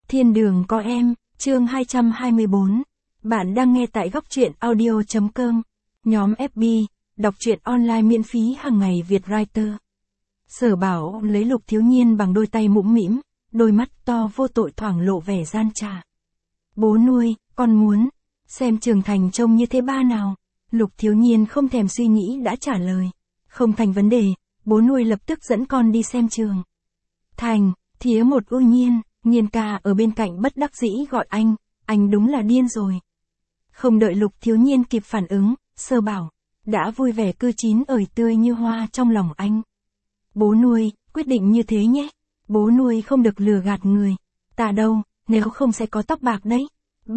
Thiên đường có em, chương 224. Bạn đang nghe tại góc truyện audio.com. Nhóm FB, đọc truyện online miễn phí hàng ngày Việt Writer. Sở Bảo lấy Lục Thiếu Nhiên bằng đôi tay mũm mĩm, đôi mắt to vô tội thoảng lộ vẻ gian trà. Bố nuôi, con muốn xem Trường Thành trông như thế ba nào. Lục Thiếu Nhiên không thèm suy nghĩ đã trả lời. Không thành vấn đề, bố nuôi lập tức dẫn con đi xem Trường Thành. Thía một ưu nhiên, Nhiên ca ở bên cạnh bất đắc dĩ gọi anh đúng là điên rồi. Không đợi Lục Thiếu Nhiên kịp phản ứng, Sở Bảo đã vui vẻ cư chín ởi tươi như hoa trong lòng anh. Bố nuôi, quyết định như thế nhé. Bố nuôi không được lừa gạt người. Ta đâu, nếu không sẽ có tóc bạc đấy.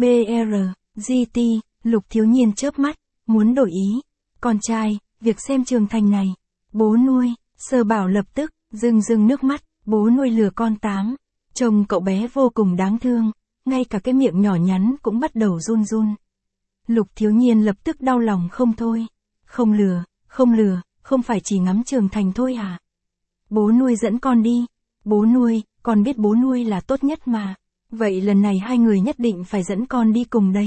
BRGT, Lục Thiếu Nhiên chớp mắt, muốn đổi ý. Con trai, việc xem Trường Thành này. Bố nuôi, Sở Bảo lập tức, rưng nước mắt. Bố nuôi lừa con tám. Trông cậu bé vô cùng đáng thương, ngay cả cái miệng nhỏ nhắn cũng bắt đầu run run. Lục Thiếu Nhiên lập tức đau lòng không thôi. Không lừa, không phải chỉ ngắm Trường Thành thôi à? Bố nuôi dẫn con đi. Bố nuôi, con biết bố nuôi là tốt nhất mà. Vậy lần này hai người nhất định phải dẫn con đi cùng đấy.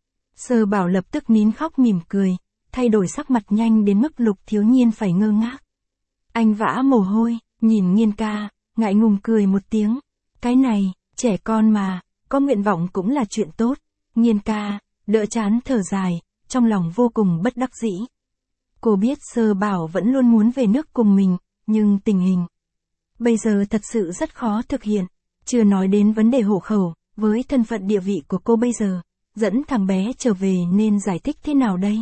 Sở Bảo lập tức nín khóc mỉm cười, thay đổi sắc mặt nhanh đến mức Lục Thiếu Nhiên phải ngơ ngác. Anh vã mồ hôi, nhìn Nhiên ca, ngại ngùng cười một tiếng. Cái này, trẻ con mà, có nguyện vọng cũng là chuyện tốt. Nhiên ca, đỡ chán thở dài, trong lòng vô cùng bất đắc dĩ. Cô biết Sở Bảo vẫn luôn muốn về nước cùng mình, nhưng tình hình bây giờ thật sự rất khó thực hiện. Chưa nói đến vấn đề hộ khẩu, với thân phận địa vị của cô bây giờ, dẫn thằng bé trở về nên giải thích thế nào đây?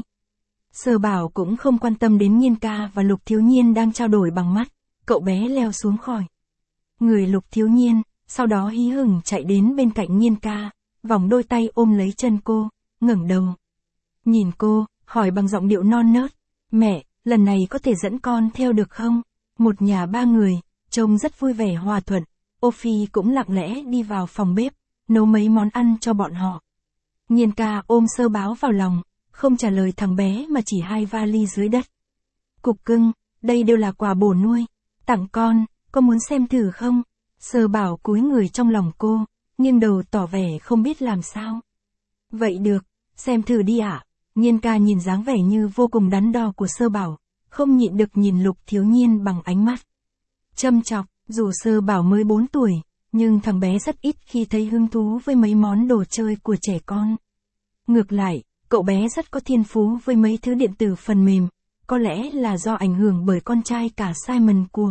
Sở Bảo cũng không quan tâm đến Nhiên ca và Lục Thiếu Nhiên đang trao đổi bằng mắt, cậu bé leo xuống khỏi người Lục Thiếu Nhiên, sau đó hí hửng chạy đến bên cạnh Nhiên ca, vòng đôi tay ôm lấy chân cô, ngẩng đầu nhìn cô, hỏi bằng giọng điệu non nớt, mẹ, lần này có thể dẫn con theo được không? Một nhà ba người, trông rất vui vẻ hòa thuận. Ô Phi cũng lặng lẽ đi vào phòng bếp, nấu mấy món ăn cho bọn họ. Nhiên ca ôm Sở Bảo vào lòng, không trả lời thằng bé mà chỉ hai vali dưới đất. Cục cưng, đây đều là quà bổ nuôi, tặng con, có muốn xem thử không? Sở Bảo cúi người trong lòng cô, nghiêng đầu tỏ vẻ không biết làm sao. Vậy được, xem thử đi ạ. Nhiên ca nhìn dáng vẻ như vô cùng đắn đo của Sở Bảo, không nhịn được nhìn Lục Thiếu Nhiên bằng ánh mắt châm chọc. Dù Sở Bảo mới 4 tuổi, nhưng thằng bé rất ít khi thấy hứng thú với mấy món đồ chơi của trẻ con. Ngược lại, cậu bé rất có thiên phú với mấy thứ điện tử phần mềm, có lẽ là do ảnh hưởng bởi con trai cả Simon của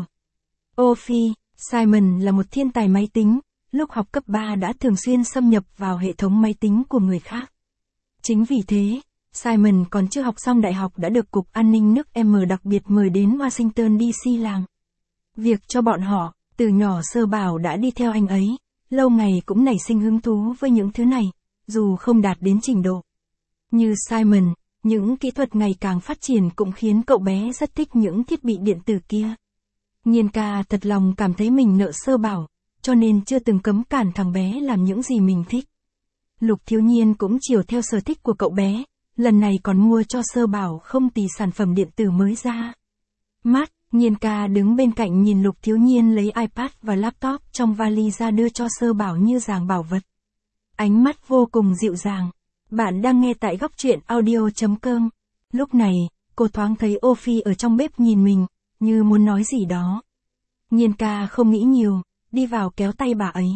Ô Phi. Simon là một thiên tài máy tính, lúc học cấp 3 đã thường xuyên xâm nhập vào hệ thống máy tính của người khác. Chính vì thế, Simon còn chưa học xong đại học đã được Cục An ninh nước M đặc biệt mời đến Washington DC làm việc cho bọn họ. Từ nhỏ Sở Bảo đã đi theo anh ấy, lâu ngày cũng nảy sinh hứng thú với những thứ này, dù không đạt đến trình độ như Simon, những kỹ thuật ngày càng phát triển cũng khiến cậu bé rất thích những thiết bị điện tử kia. Nhiên ca thật lòng cảm thấy mình nợ Sở Bảo, cho nên chưa từng cấm cản thằng bé làm những gì mình thích. Lục Thiếu Nhiên cũng chiều theo sở thích của cậu bé, lần này còn mua cho Sở Bảo không tì sản phẩm điện tử mới ra mắt. Nhiên ca đứng bên cạnh nhìn Lục Thiếu Nhiên lấy iPad và laptop trong vali ra đưa cho Sở Bảo như dàng bảo vật. Ánh mắt vô cùng dịu dàng. Bạn đang nghe tại góc truyện audio.com. Lúc này, cô thoáng thấy Ô Phi ở trong bếp nhìn mình, như muốn nói gì đó. Nhiên ca không nghĩ nhiều, đi vào kéo tay bà ấy.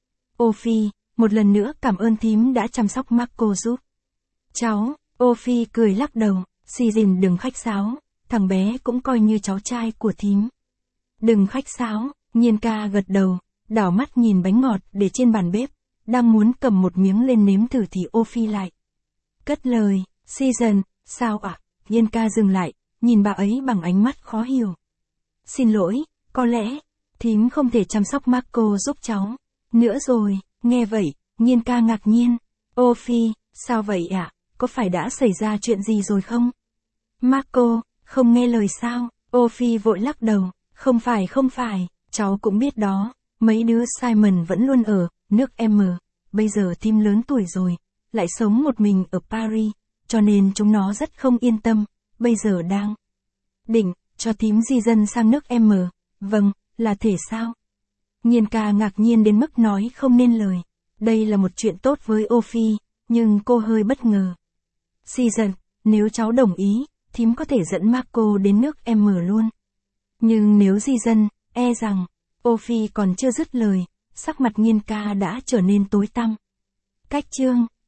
Ô Phi, một lần nữa cảm ơn thím đã chăm sóc Marco giúp cháu. Ô Phi cười lắc đầu, Season đừng khách sáo. Thằng bé cũng coi như cháu trai của thím. Đừng khách sáo. Nhiên ca gật đầu, đảo mắt nhìn bánh ngọt để trên bàn bếp, đang muốn cầm một miếng lên nếm thử thì Ô Phi lại cất lời, Season, sao ạ? Nhiên ca dừng lại, nhìn bà ấy bằng ánh mắt khó hiểu. Xin lỗi, có lẽ thím không thể chăm sóc Marco giúp cháu nữa rồi. Nghe vậy, Nhiên ca ngạc nhiên. Ô Phi, sao vậy ạ? Có phải đã xảy ra chuyện gì rồi không? Marco không nghe lời sao? Ô Phi vội lắc đầu, không phải, cháu cũng biết đó, mấy đứa Simon vẫn luôn ở nước M, bây giờ thím lớn tuổi rồi, lại sống một mình ở Paris, cho nên chúng nó rất không yên tâm, bây giờ đang định cho thím di dân sang nước M. Vâng, là thể sao? Nhiên ca ngạc nhiên đến mức nói không nên lời. Đây là một chuyện tốt với Ophi, nhưng cô hơi bất ngờ. Season, nếu cháu đồng ý, thím có thể dẫn Marco đến nước M luôn. Nhưng nếu Season, e rằng, Ophi còn chưa dứt lời, sắc mặt Nghiên Ca đã trở nên tối tăm. Cách chương